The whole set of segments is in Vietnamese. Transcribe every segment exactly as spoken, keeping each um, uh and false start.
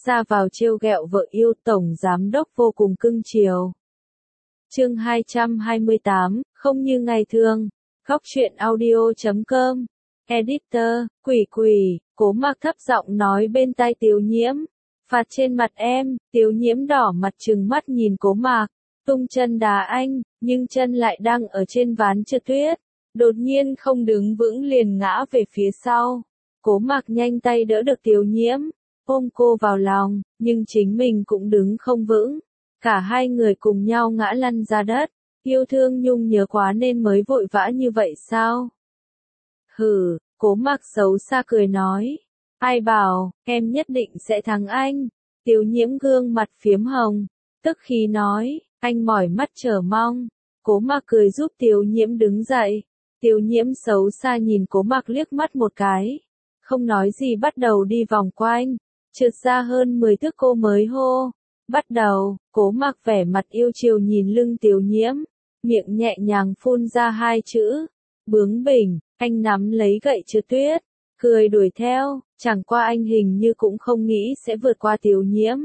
ra vào trêu ghẹo vợ yêu, tổng giám đốc vô cùng cưng chiều. Chương hai trăm hai mươi tám, không như ngày thường. Góc truyện audio chấm com. Editor, quỷ quỷ, Cố Mạc thấp giọng nói bên tai Tiểu Nhiễm. Phạt trên mặt em, Tiểu Nhiễm đỏ mặt trừng mắt nhìn Cố Mạc, tung chân đá anh, nhưng chân lại đang ở trên ván trượt tuyết. Đột nhiên không đứng vững liền ngã về phía sau. Cố Mạc nhanh tay đỡ được Tiểu Nhiễm, ôm cô vào lòng, nhưng chính mình cũng đứng không vững. Cả hai người cùng nhau ngã lăn ra đất. Yêu thương nhung nhớ quá nên mới vội vã như vậy sao? Hừ, Cố Mạc xấu xa cười nói. Ai bảo, em nhất định sẽ thắng anh. Tiểu Nhiễm gương mặt phiếm hồng, tức khí nói, anh mỏi mắt chờ mong. Cố Mạc cười giúp Tiểu Nhiễm đứng dậy. Tiểu Nhiễm xấu xa nhìn Cố Mạc liếc mắt một cái, không nói gì bắt đầu đi vòng quanh, trượt ra hơn mười thước cô mới hô. Bắt đầu, Cố Mạc vẻ mặt yêu chiều nhìn lưng Tiểu Nhiễm, miệng nhẹ nhàng phun ra hai chữ, bướng bỉnh. Anh nắm lấy gậy trượt tuyết, cười đuổi theo, chẳng qua anh hình như cũng không nghĩ sẽ vượt qua Tiểu Nhiễm.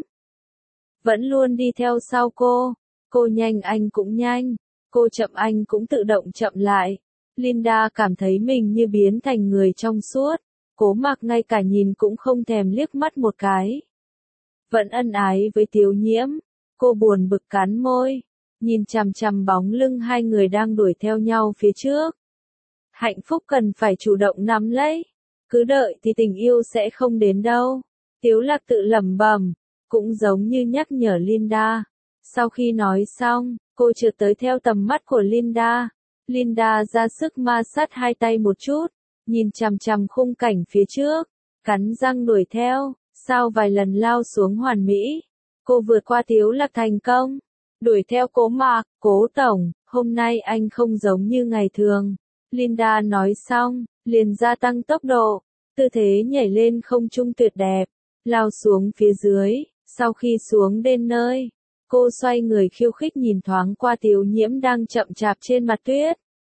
Vẫn luôn đi theo sau cô, cô nhanh anh cũng nhanh, cô chậm anh cũng tự động chậm lại. Linda cảm thấy mình như biến thành người trong suốt, Cố Mạc ngay cả nhìn cũng không thèm liếc mắt một cái. Vẫn ân ái với Tiểu Nhiễm, cô buồn bực cắn môi, nhìn chằm chằm bóng lưng hai người đang đuổi theo nhau phía trước. Hạnh phúc cần phải chủ động nắm lấy, cứ đợi thì tình yêu sẽ không đến đâu. Tiếu Lạc tự lẩm bẩm, cũng giống như nhắc nhở Linda. Sau khi nói xong, cô trượt tới theo tầm mắt của Linda. Linda ra sức ma sát hai tay một chút, nhìn chằm chằm khung cảnh phía trước, cắn răng đuổi theo, sau vài lần lao xuống hoàn mỹ. Cô vượt qua Tiếu Lạc thành công, đuổi theo Cố Mạc. Cố tổng, hôm nay anh không giống như ngày thường. Linda nói xong, liền gia tăng tốc độ, tư thế nhảy lên không trung tuyệt đẹp, lao xuống phía dưới. Sau khi xuống đến nơi, cô xoay người khiêu khích nhìn thoáng qua Tiểu Nhiễm đang chậm chạp trên mặt tuyết,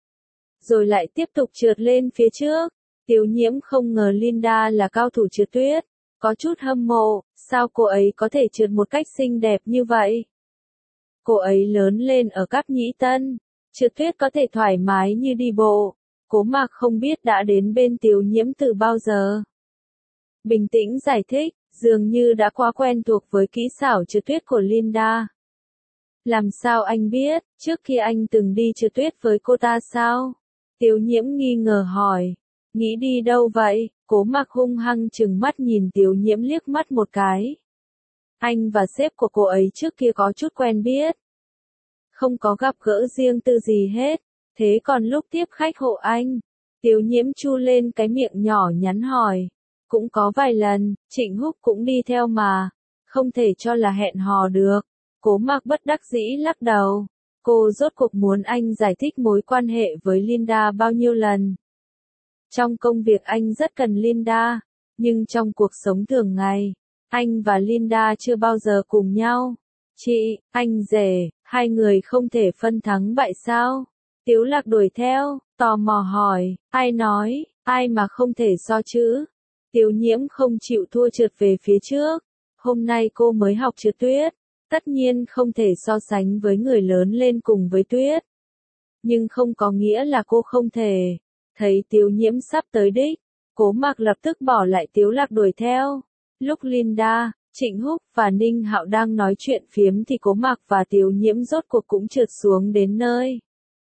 rồi lại tiếp tục trượt lên phía trước. Tiểu Nhiễm không ngờ Linda là cao thủ trượt tuyết, có chút hâm mộ, sao cô ấy có thể trượt một cách xinh đẹp như vậy? Cô ấy lớn lên ở Cáp Nhĩ Tân, trượt tuyết có thể thoải mái như đi bộ. Cố Mạc không biết đã đến bên Tiểu Nhiễm từ bao giờ. Bình tĩnh giải thích, dường như đã quá quen thuộc với kỹ xảo trượt tuyết của Linda. Làm sao anh biết, trước khi anh từng đi trượt tuyết với cô ta sao? Tiểu Nhiễm nghi ngờ hỏi. Nghĩ đi đâu vậy? Cố Mạc hung hăng trừng mắt nhìn Tiểu Nhiễm liếc mắt một cái. Anh và sếp của cô ấy trước kia có chút quen biết. Không có gặp gỡ riêng tư gì hết. Thế còn lúc tiếp khách hộ anh? Tiểu Nhiễm chu lên cái miệng nhỏ nhắn hỏi. Cũng có vài lần, Trịnh Húc cũng đi theo mà. Không thể cho là hẹn hò được. Cố Mạc bất đắc dĩ lắc đầu. Cô rốt cuộc muốn anh giải thích mối quan hệ với Linda bao nhiêu lần. Trong công việc anh rất cần Linda, nhưng trong cuộc sống thường ngày, anh và Linda chưa bao giờ cùng nhau. Chị, anh rể, hai người không thể phân thắng bại sao? Tiếu Lạc đuổi theo, tò mò hỏi, ai nói, ai mà không thể so chứ? Tiểu Nhiễm không chịu thua trượt về phía trước. Hôm nay cô mới học trượt tuyết, tất nhiên không thể so sánh với người lớn lên cùng với tuyết. Nhưng không có nghĩa là cô không thể. Thấy Tiểu Nhiễm sắp tới đích, Cố Mạc lập tức bỏ lại Tiếu Lạc đuổi theo. Lúc Linda, Trịnh Húc và Ninh Hạo đang nói chuyện phiếm thì Cố Mạc và Tiểu Nhiễm rốt cuộc cũng trượt xuống đến nơi.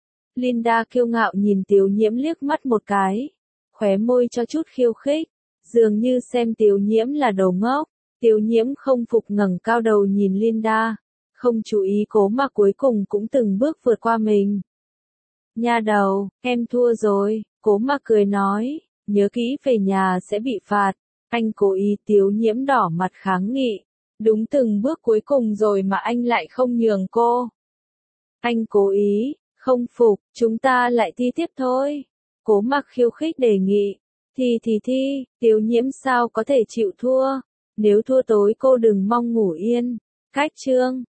Linda kiêu ngạo nhìn Tiểu Nhiễm liếc mắt một cái, khóe môi cho chút khiêu khích, dường như xem Tiểu Nhiễm là đồ ngốc. Tiểu Nhiễm không phục ngẩng cao đầu nhìn Linda, không chú ý Cố Mạc cuối cùng cũng từng bước vượt qua mình. Nha đầu, em thua rồi, Cố Mạc cười nói, nhớ kỹ về nhà sẽ bị phạt. Anh cố ý. Tiểu Nhiễm đỏ mặt kháng nghị, đúng từng bước cuối cùng rồi mà anh lại không nhường cô. Anh cố ý, không phục, chúng ta lại thi tiếp thôi. Cố Mạc khiêu khích đề nghị, thi thì thi, Tiểu Nhiễm sao có thể chịu thua, nếu thua tối cô đừng mong ngủ yên. Cách chương